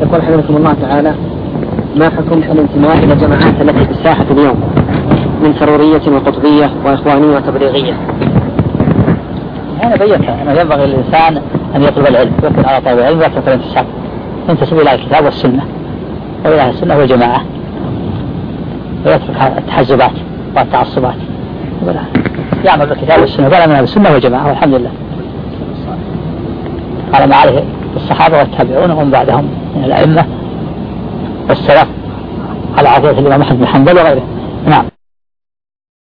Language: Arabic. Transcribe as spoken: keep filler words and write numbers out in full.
يقول حفظكم الله تعالى: ما حكم الانتماء إلى الجماعات التي في الساحة اليوم من سرورية وقطبية وإخوانية وتبليغية؟ أنا بيّنت أنه ينبغي للإنسان أن يطلب العلم ويكون على طلب العلم ويترك الانتساب، ينتسب إلى الكتاب والسنة وإلى أهل السنة والجماعة، ويترك التحزبات والتعصبات، يعمل بالكتاب والسنة ولا من السنة والجماعة، والحمد لله. قال ما عليه الصحابة والتابعون وهم بعدهم من الأئمة والسلف على عقيدة الإمام أحمد بن حنبل وغيره. نعم.